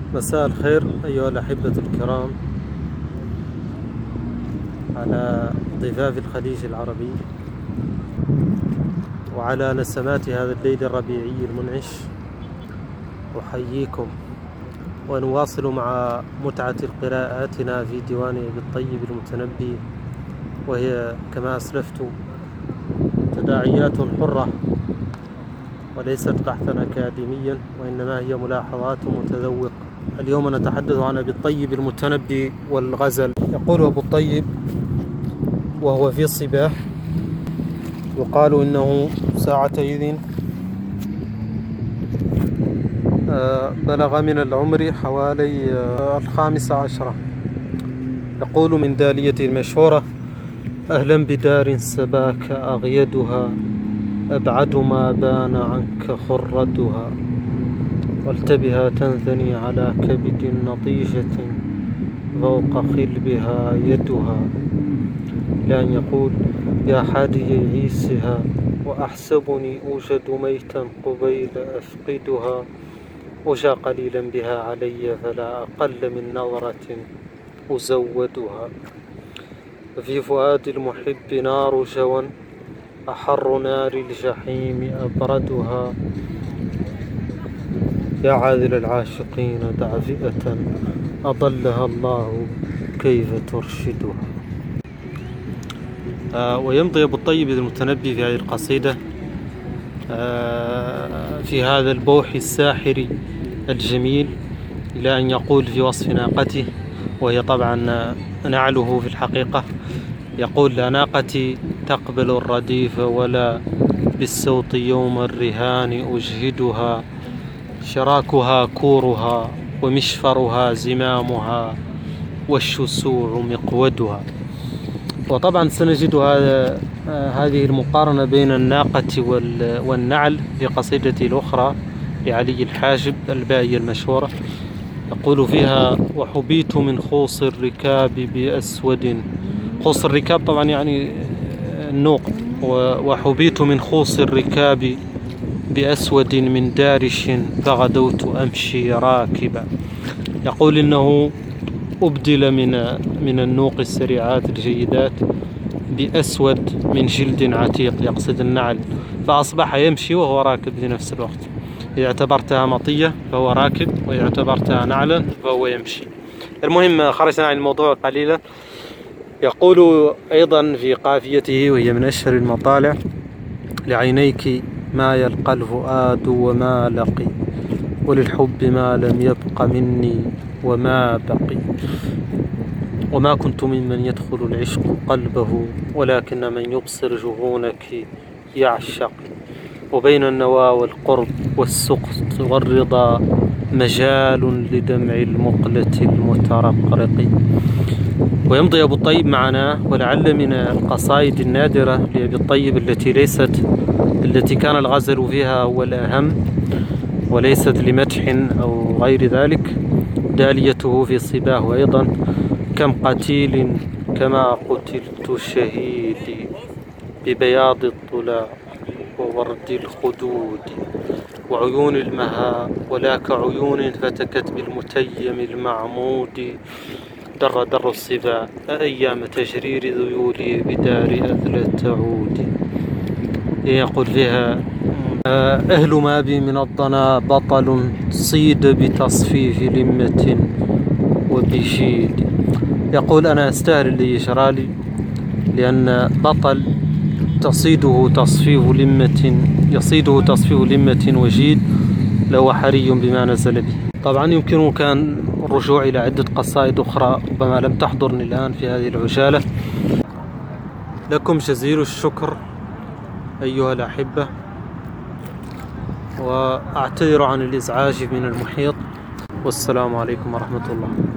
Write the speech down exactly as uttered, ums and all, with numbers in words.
مساء الخير أيها الأحبة الكرام على ضفاف الخليج العربي وعلى نسمات هذا الليل الربيعي المنعش. أحييكم ونواصل مع متعة قراءاتنا في ديوان أبي الطيب المتنبي، وهي كما أسلفت تداعيات حرة وليست بحثا أكاديميا، وإنما هي ملاحظات متذوق. اليوم نتحدث عن أبي الطيب المتنبي والغزل. يقول أبو الطيب وهو في الصباح، يقال إنه ساعتئذ بلغ من العمر حوالي الخامسة عشرة. يقول من دالية المشهورة: أهلا بدار سباك أغيدها، أبعد ما بان عنك خردها، والتبها تنثني على كبد نطيجة، فوق خلبها يدها. لأن يقول: يا حادي عيسها، وأحسبني أوجد ميتا قبيل أفقدها، وجا قليلا بها علي، فلا أقل من نظرة أزودها. في فؤاد المحب نار جوى، أحر نار الجحيم أبردها. يا عاذل العاشقين دع فئة، أضلها الله كيف ترشدها. آه ويمضي أبو الطيب المتنبي في هذه القصيدة آه في هذا البوح الساحر الجميل إلى أن يقول في وصف ناقته، وهي طبعا نعله في الحقيقة. يقول: لا ناقتي تقبل الرديف، ولا بالسوط يوم الرهان أجهدها، شراكها كورها، ومشفرها زمامها، والشسوع مقودها. وطبعا سنجد هذا هذه المقارنة بين الناقة والنعل في قصيدته الأخرى لعلي الحاجب البائية المشهورة. يقول فيها: وحبيت من خوص الركاب بأسود. خوص الركاب طبعا يعني النوق. وحبيت من خوص الركاب بأسود من دارش، فغدوت أمشي راكبا. يقول إنه أبدل من من النوق السريعات الجيدات بأسود من جلد عتيق، يقصد النعل، فأصبح يمشي وهو راكب في نفس الوقت. إذا اعتبرتها مطية فهو راكب، وإذا اعتبرتها نعلا فهو يمشي. المهم، خرجنا عن الموضوع قليلا. يقول أيضا في قافيته، وهي من أشهر المطالع: لعينيك ما يلقى الفؤاد وما لقي، وللحب ما لم يبق مني وما بقي، وما كنت ممن يدخل العشق قلبه، ولكن من يبصر جفونك يعشق، وبين النوى والقرب والسقط والرضا مجال لدمع المقلة المترقرق. ويمضي أبو الطيب معنا، ولعل من القصائد النادرة لأبي الطيب التي ليست التي كان الغزل فيها هو الأهم، وليست لمدح أو غير ذلك، داليته في صباه أيضا: كم قتيل كما قتلت شهيدي، ببياض الطلاء وورد الخدود، وعيون المها ولا كعيون فتكت بالمتيم المعمود، در در الصبا أيام تجرير ذيولي بدار أثلة تعود. يقول فيها: أهل ما بي من الضنا بطل، صيد بتصفيف لمة وبشيد. يقول: أنا أستاهل اللي يجرالي، لأن بطل تصيده تصفيف لمة يصيده تصفيف لمة وجيد لو حري بما نزل به. طبعا يمكن كان الرجوع إلى عدة قصائد أخرى ربما لم تحضرني الآن في هذه العجالة. لكم جزيل الشكر أيها الأحبة، وأعتذر عن الإزعاج من المحيط، والسلام عليكم ورحمة الله.